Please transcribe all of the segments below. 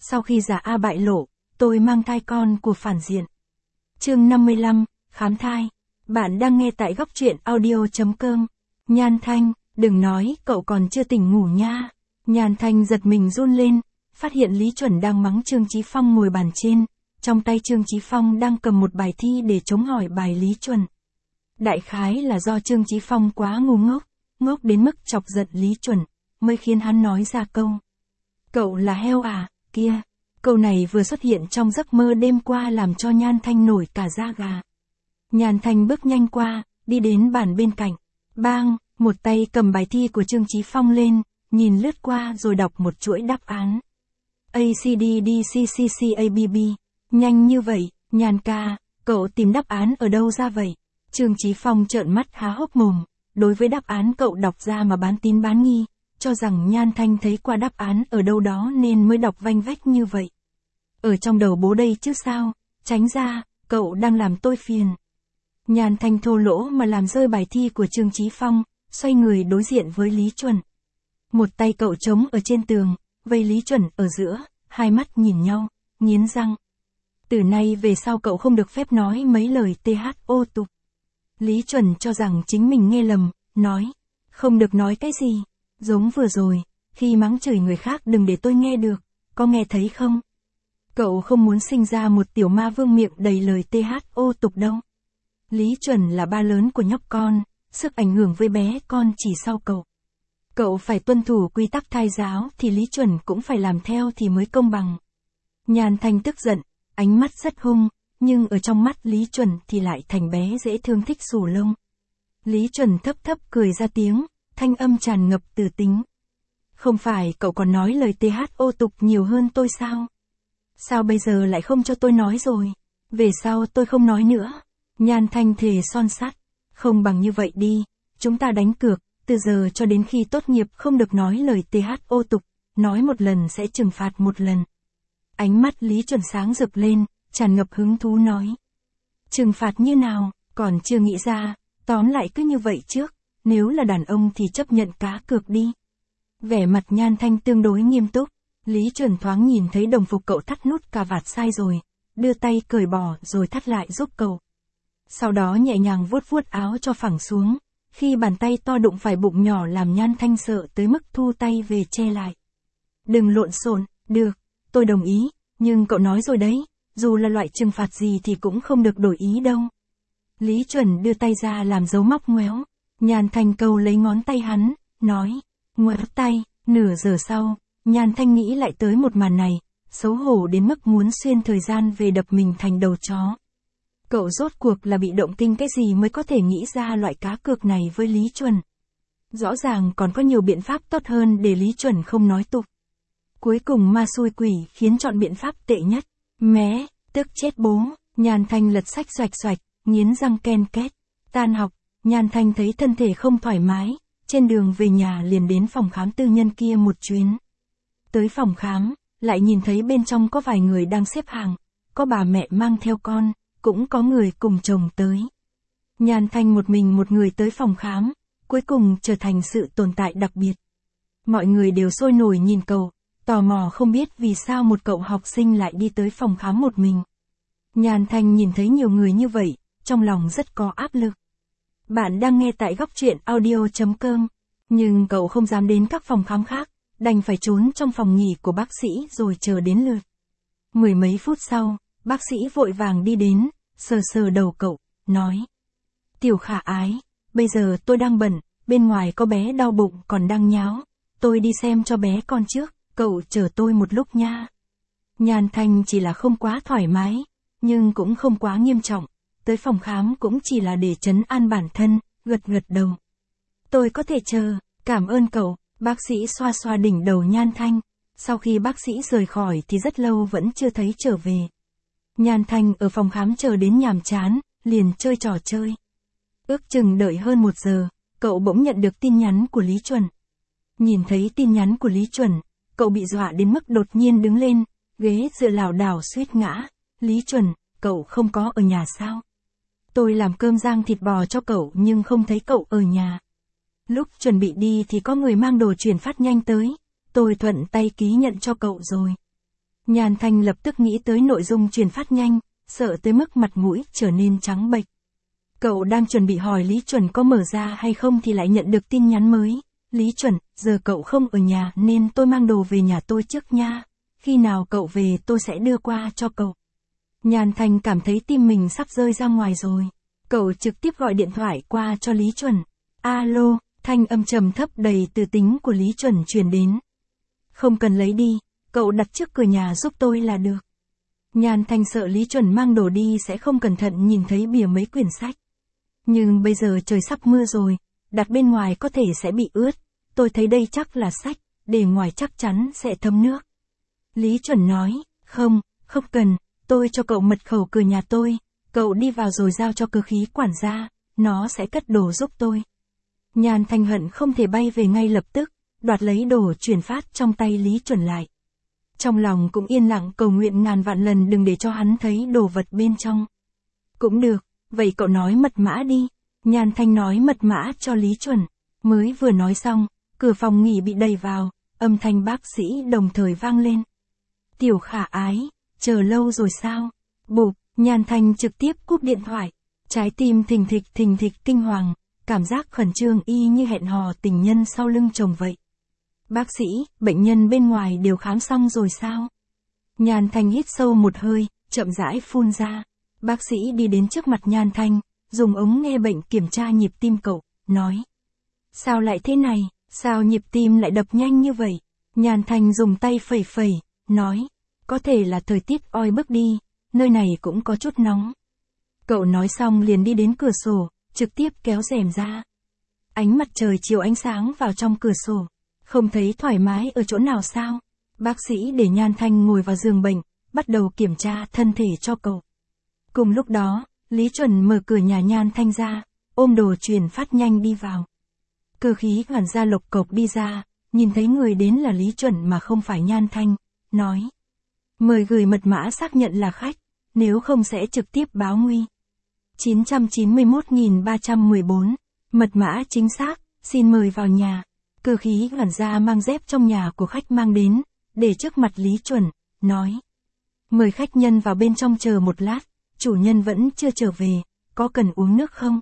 Sau khi giả A bại lộ, tôi mang thai con của phản diện. Chương 55, khám thai. Bạn đang nghe tại góc truyện audio.com. Nhan Thanh, đừng nói, cậu còn chưa tỉnh ngủ nha. Nhan Thanh giật mình run lên, phát hiện Lý Chuẩn đang mắng Trương Chí Phong ngồi bàn trên. Trong tay Trương Chí Phong đang cầm một bài thi để chống hỏi bài Lý Chuẩn. Đại khái là do Trương Chí Phong quá ngu ngốc đến mức chọc giận Lý Chuẩn, mới khiến hắn nói ra câu. Cậu là heo à, kia. Câu này vừa xuất hiện trong giấc mơ đêm qua làm cho Nhan Thanh nổi cả da gà. Nhan Thanh bước nhanh qua, đi đến bàn bên cạnh. Bang, một tay cầm bài thi của Trương Chí Phong lên, nhìn lướt qua rồi đọc một chuỗi đáp án. A, C, D, D, C, C, C, A, B, B. Nhanh như vậy, Nhan ca, cậu tìm đáp án ở đâu ra vậy? Trương Chí Phong trợn mắt há hốc mồm, đối với đáp án cậu đọc ra mà bán tín bán nghi, cho rằng Nhan Thanh thấy qua đáp án ở đâu đó nên mới đọc vanh vách như vậy. Ở trong đầu bố đây chứ sao, tránh ra, cậu đang làm tôi phiền. Nhan Thanh thô lỗ mà làm rơi bài thi của Trương Chí Phong, xoay người đối diện với Lý Chuẩn. Một tay cậu chống ở trên tường, vây Lý Chuẩn ở giữa, hai mắt nhìn nhau, nghiến răng. Từ nay về sau cậu không được phép nói mấy lời THO tục. Lý Chuẩn cho rằng chính mình nghe lầm, nói, không được nói cái gì, giống vừa rồi, khi mắng chửi người khác đừng để tôi nghe được, có nghe thấy không? Cậu không muốn sinh ra một tiểu ma vương miệng đầy lời THO tục đâu. Lý Chuẩn là ba lớn của nhóc con, sức ảnh hưởng với bé con chỉ sau cậu. Cậu phải tuân thủ quy tắc thai giáo thì Lý Chuẩn cũng phải làm theo thì mới công bằng. Nhan Thanh tức giận, ánh mắt rất hung, nhưng ở trong mắt Lý Chuẩn thì lại thành bé dễ thương thích xù lông. Lý Chuẩn thấp thấp cười ra tiếng, thanh âm tràn ngập từ tính. Không phải cậu còn nói lời THO tục nhiều hơn tôi sao? Sao bây giờ lại không cho tôi nói rồi? Về sau tôi không nói nữa. Nhan Thanh thề son sắt. Không bằng như vậy đi, chúng ta đánh cược, từ giờ cho đến khi tốt nghiệp không được nói lời THO tục, nói một lần sẽ trừng phạt một lần. Ánh mắt Lý Chuẩn sáng rực lên, tràn ngập hứng thú nói. Trừng phạt như nào, còn chưa nghĩ ra, tóm lại cứ như vậy trước, nếu là đàn ông thì chấp nhận cá cược đi. Vẻ mặt Nhan Thanh tương đối nghiêm túc, Lý Chuẩn thoáng nhìn thấy đồng phục cậu thắt nút cà vạt sai rồi, đưa tay cởi bỏ rồi thắt lại giúp cậu. Sau đó nhẹ nhàng vuốt vuốt áo cho phẳng xuống, khi bàn tay to đụng phải bụng nhỏ làm Nhan Thanh sợ tới mức thu tay về che lại. Đừng lộn xộn, được, tôi đồng ý, nhưng cậu nói rồi đấy, dù là loại trừng phạt gì thì cũng không được đổi ý đâu. Lý Chuẩn đưa tay ra làm dấu móc ngoéo, Nhan Thanh câu lấy ngón tay hắn, nói, ngoéo tay. Nửa giờ sau, Nhan Thanh nghĩ lại tới một màn này, xấu hổ đến mức muốn xuyên thời gian về đập mình thành đầu chó. Cậu rốt cuộc là bị động kinh cái gì mới có thể nghĩ ra loại cá cược này với Lý Chuẩn. Rõ ràng còn có nhiều biện pháp tốt hơn để Lý Chuẩn không nói tục. Cuối cùng ma xui quỷ khiến chọn biện pháp tệ nhất. Mé, tức chết bố, Nhan Thanh lật sách xoạch xoạch, nghiến răng ken két. Tan học, Nhan Thanh thấy thân thể không thoải mái, trên đường về nhà liền đến phòng khám tư nhân kia một chuyến. Tới phòng khám, lại nhìn thấy bên trong có vài người đang xếp hàng, có bà mẹ mang theo con, cũng có người cùng chồng tới. Nhan Thanh một mình một người tới phòng khám, cuối cùng trở thành sự tồn tại đặc biệt. Mọi người đều sôi nổi nhìn cậu, tò mò không biết vì sao một cậu học sinh lại đi tới phòng khám một mình. Nhan Thanh nhìn thấy nhiều người như vậy, trong lòng rất có áp lực. Bạn đang nghe tại góc truyện audio.com, nhưng cậu không dám đến các phòng khám khác, đành phải trốn trong phòng nghỉ của bác sĩ rồi chờ đến lượt. Mười mấy phút sau, bác sĩ vội vàng đi đến, sờ sờ đầu cậu, nói. Tiểu Khả Ái, bây giờ tôi đang bận, bên ngoài có bé đau bụng còn đang nháo, tôi đi xem cho bé con trước, cậu chờ tôi một lúc nha. Nhan Thanh chỉ là không quá thoải mái, nhưng cũng không quá nghiêm trọng, tới phòng khám cũng chỉ là để trấn an bản thân, gật đầu. Tôi có thể chờ, cảm ơn cậu, bác sĩ xoa xoa đỉnh đầu Nhan Thanh, sau khi bác sĩ rời khỏi thì rất lâu vẫn chưa thấy trở về. Nhan Thanh ở phòng khám chờ đến nhàm chán, liền chơi trò chơi. Ước chừng đợi hơn 1 giờ, cậu bỗng nhận được tin nhắn của Lý Chuẩn. Nhìn thấy tin nhắn của Lý Chuẩn, cậu bị dọa đến mức đột nhiên đứng lên, ghế dựa lảo đảo suýt ngã. Lý Chuẩn, cậu không có ở nhà sao? Tôi làm cơm rang thịt bò cho cậu nhưng không thấy cậu ở nhà. Lúc chuẩn bị đi thì có người mang đồ chuyển phát nhanh tới, tôi thuận tay ký nhận cho cậu rồi. Nhan Thanh lập tức nghĩ tới nội dung truyền phát nhanh, sợ tới mức mặt mũi trở nên trắng bệch. Cậu đang chuẩn bị hỏi Lý Chuẩn có mở ra hay không thì lại nhận được tin nhắn mới. Lý Chuẩn, giờ cậu không ở nhà nên tôi mang đồ về nhà tôi trước nha. Khi nào cậu về tôi sẽ đưa qua cho cậu. Nhan Thanh cảm thấy tim mình sắp rơi ra ngoài rồi. Cậu trực tiếp gọi điện thoại qua cho Lý Chuẩn. Alo, thanh âm trầm thấp đầy từ tính của Lý Chuẩn truyền đến. Không cần lấy đi, cậu đặt trước cửa nhà giúp tôi là được. Nhan Thanh sợ Lý Chuẩn mang đồ đi sẽ không cẩn thận nhìn thấy bìa mấy quyển sách. Nhưng bây giờ trời sắp mưa rồi, đặt bên ngoài có thể sẽ bị ướt. Tôi thấy đây chắc là sách, để ngoài chắc chắn sẽ thấm nước. Lý Chuẩn nói, không cần, tôi cho cậu mật khẩu cửa nhà tôi, cậu đi vào rồi giao cho cơ khí quản gia, nó sẽ cất đồ giúp tôi. Nhan Thanh hận không thể bay về ngay lập tức, đoạt lấy đồ chuyển phát trong tay Lý Chuẩn lại. Trong lòng cũng yên lặng cầu nguyện ngàn vạn lần đừng để cho hắn thấy đồ vật bên trong. Cũng được, vậy cậu nói mật mã đi. Nhan Thanh nói mật mã cho Lý Chuẩn. Mới vừa nói xong, cửa phòng nghỉ bị đẩy vào, âm thanh bác sĩ đồng thời vang lên. Tiểu Khả Ái, chờ lâu rồi sao? Bụp, Nhan Thanh trực tiếp cúp điện thoại. Trái tim thình thịch kinh hoàng, cảm giác khẩn trương y như hẹn hò tình nhân sau lưng chồng vậy. Bác sĩ, bệnh nhân bên ngoài đều khám xong rồi sao? Nhan Thanh hít sâu một hơi, chậm rãi phun ra. Bác sĩ đi đến trước mặt Nhan Thanh, dùng ống nghe bệnh kiểm tra nhịp tim cậu, nói. Sao lại thế này, sao nhịp tim lại đập nhanh như vậy? Nhan Thanh dùng tay phẩy, nói. Có thể là thời tiết oi bức đi, nơi này cũng có chút nóng. Cậu nói xong liền đi đến cửa sổ, trực tiếp kéo rèm ra. Ánh mặt trời chiếu ánh sáng vào trong cửa sổ. Không thấy thoải mái ở chỗ nào sao? Bác sĩ để Nhan Thanh ngồi vào giường bệnh, bắt đầu kiểm tra thân thể cho cậu. Cùng lúc đó, Lý Chuẩn mở cửa nhà Nhan Thanh ra, ôm đồ truyền phát nhanh đi vào. Cơ khí quản gia lộc cộc đi ra, nhìn thấy người đến là Lý Chuẩn mà không phải Nhan Thanh, nói. Mời gửi mật mã xác nhận là khách, nếu không sẽ trực tiếp báo nguy. 991.314, mật mã chính xác, xin mời vào nhà. Cơ khí quản gia mang dép trong nhà của khách mang đến, để trước mặt Lý Chuẩn, nói. Mời khách nhân vào bên trong chờ một lát, chủ nhân vẫn chưa trở về, có cần uống nước không?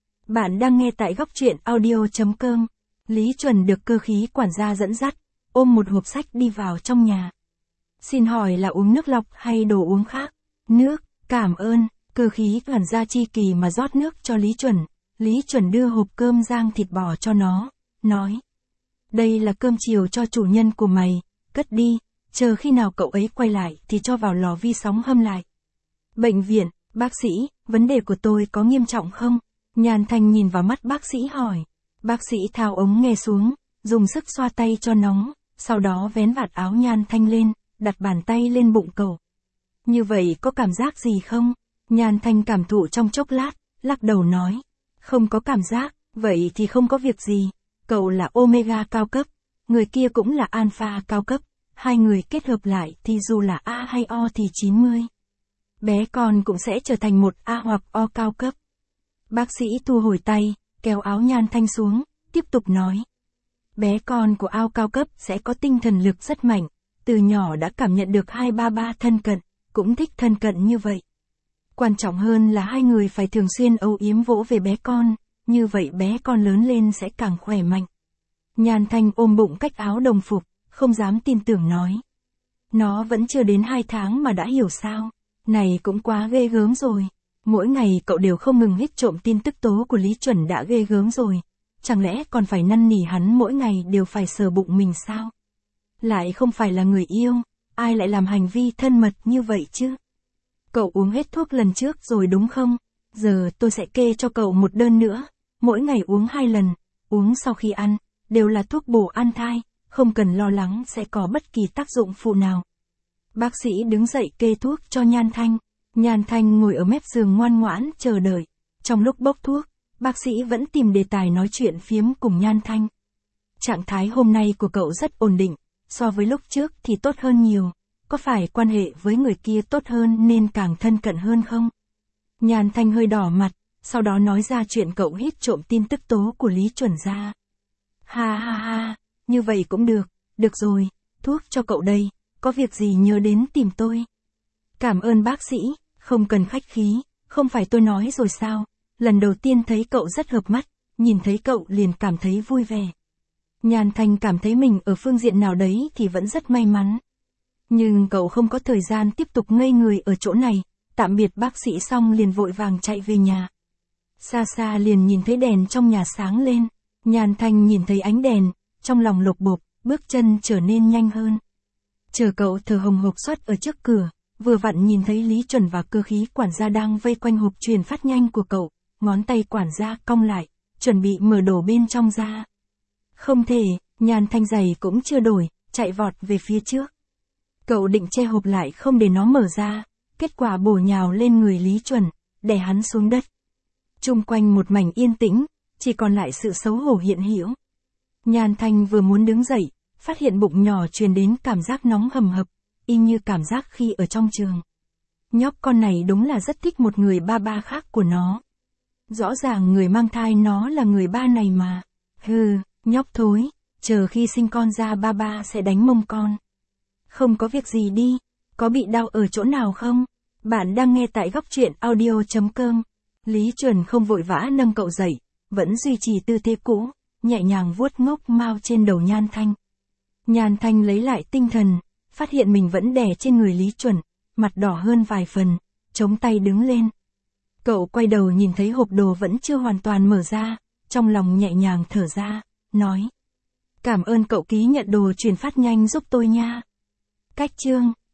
Bạn đang nghe tại góc truyện audio.com. Lý Chuẩn được cơ khí quản gia dẫn dắt, ôm một hộp sách đi vào trong nhà. Xin hỏi là uống nước lọc hay đồ uống khác? Nước, cảm ơn. Cơ khí quản gia chi kỳ mà rót nước cho Lý Chuẩn. Lý Chuẩn đưa hộp cơm rang thịt bò cho nó, nói. Đây là cơm chiều cho chủ nhân của mày, cất đi, chờ khi nào cậu ấy quay lại thì cho vào lò vi sóng hâm lại. Bệnh viện, bác sĩ, vấn đề của tôi có nghiêm trọng không? Nhan Thanh nhìn vào mắt bác sĩ hỏi. Bác sĩ tháo ống nghe xuống, dùng sức xoa tay cho nóng, sau đó vén vạt áo Nhan Thanh lên, đặt bàn tay lên bụng cậu. Như vậy có cảm giác gì không? Nhan Thanh cảm thụ trong chốc lát, lắc đầu nói. Không có cảm giác, vậy thì không có việc gì. Cậu là Omega cao cấp, người kia cũng là Alpha cao cấp, hai người kết hợp lại thì dù là A hay O thì 90. Bé con cũng sẽ trở thành một A hoặc O cao cấp. Bác sĩ thu hồi tay, kéo áo Nhan Thanh xuống, tiếp tục nói. Bé con của ao cao cấp sẽ có tinh thần lực rất mạnh, từ nhỏ đã cảm nhận được 233 thân cận, cũng thích thân cận như vậy. Quan trọng hơn là hai người phải thường xuyên âu yếm vỗ về bé con, như vậy bé con lớn lên sẽ càng khỏe mạnh. Nhan Thanh ôm bụng cách áo đồng phục, không dám tin tưởng nói. Nó vẫn chưa đến 2 tháng mà đã hiểu sao, này cũng quá ghê gớm rồi. Mỗi ngày cậu đều không ngừng hít trộm tin tức tố của Lý Chuẩn đã ghê gớm rồi. Chẳng lẽ còn phải năn nỉ hắn mỗi ngày đều phải sờ bụng mình sao? Lại không phải là người yêu, ai lại làm hành vi thân mật như vậy chứ? Cậu uống hết thuốc lần trước rồi đúng không? Giờ tôi sẽ kê cho cậu một đơn nữa, mỗi ngày uống 2 lần, uống sau khi ăn, đều là thuốc bổ an thai, không cần lo lắng sẽ có bất kỳ tác dụng phụ nào. Bác sĩ đứng dậy kê thuốc cho Nhan Thanh. Nhan Thanh ngồi ở mép giường ngoan ngoãn chờ đợi. Trong lúc bốc thuốc, bác sĩ vẫn tìm đề tài nói chuyện phiếm cùng Nhan Thanh. Trạng thái hôm nay của cậu rất ổn định, so với lúc trước thì tốt hơn nhiều. Có phải quan hệ với người kia tốt hơn nên càng thân cận hơn không? Nhan Thanh hơi đỏ mặt, sau đó nói ra chuyện cậu hít trộm tin tức tố của Lý Chuẩn ra. Ha, như vậy cũng được, được rồi, thuốc cho cậu đây, có việc gì nhớ đến tìm tôi. Cảm ơn bác sĩ, không cần khách khí, không phải tôi nói rồi sao, lần đầu tiên thấy cậu rất hợp mắt, nhìn thấy cậu liền cảm thấy vui vẻ. Nhan Thanh cảm thấy mình ở phương diện nào đấy thì vẫn rất may mắn. Nhưng cậu không có thời gian tiếp tục ngây người ở chỗ này, tạm biệt bác sĩ xong liền vội vàng chạy về nhà. Xa xa liền nhìn thấy đèn trong nhà sáng lên, Nhan Thanh nhìn thấy ánh đèn, trong lòng lột bột, bước chân trở nên nhanh hơn. Chờ cậu thở hồng hộc xuất ở trước cửa, vừa vặn nhìn thấy Lý Chuẩn và cơ khí quản gia đang vây quanh hộp truyền phát nhanh của cậu, ngón tay quản gia cong lại, chuẩn bị mở đổ bên trong ra. Không thể, Nhan Thanh giày cũng chưa đổi, chạy vọt về phía trước. Cậu định che hộp lại không để nó mở ra, kết quả bổ nhào lên người Lý Chuẩn, đè hắn xuống đất. Chung quanh một mảnh yên tĩnh, chỉ còn lại sự xấu hổ hiện hữu. Nhan Thanh vừa muốn đứng dậy, phát hiện bụng nhỏ truyền đến cảm giác nóng hầm hập, y như cảm giác khi ở trong trường. Nhóc con này đúng là rất thích một người ba ba khác của nó. Rõ ràng người mang thai nó là người ba này mà. Hừ, nhóc thối, chờ khi sinh con ra ba ba sẽ đánh mông con. Không có việc gì đi, có bị đau ở chỗ nào không? Bạn đang nghe tại góc truyện audio.com. Lý Chuẩn không vội vã nâng cậu dậy, vẫn duy trì tư thế cũ, nhẹ nhàng vuốt ngốc mao trên đầu Nhan Thanh. Nhan Thanh lấy lại tinh thần, phát hiện mình vẫn đè trên người Lý Chuẩn, mặt đỏ hơn vài phần, chống tay đứng lên. Cậu quay đầu nhìn thấy hộp đồ vẫn chưa hoàn toàn mở ra, trong lòng nhẹ nhàng thở ra, nói. Cảm ơn cậu ký nhận đồ chuyển phát nhanh giúp tôi nha. Cách chương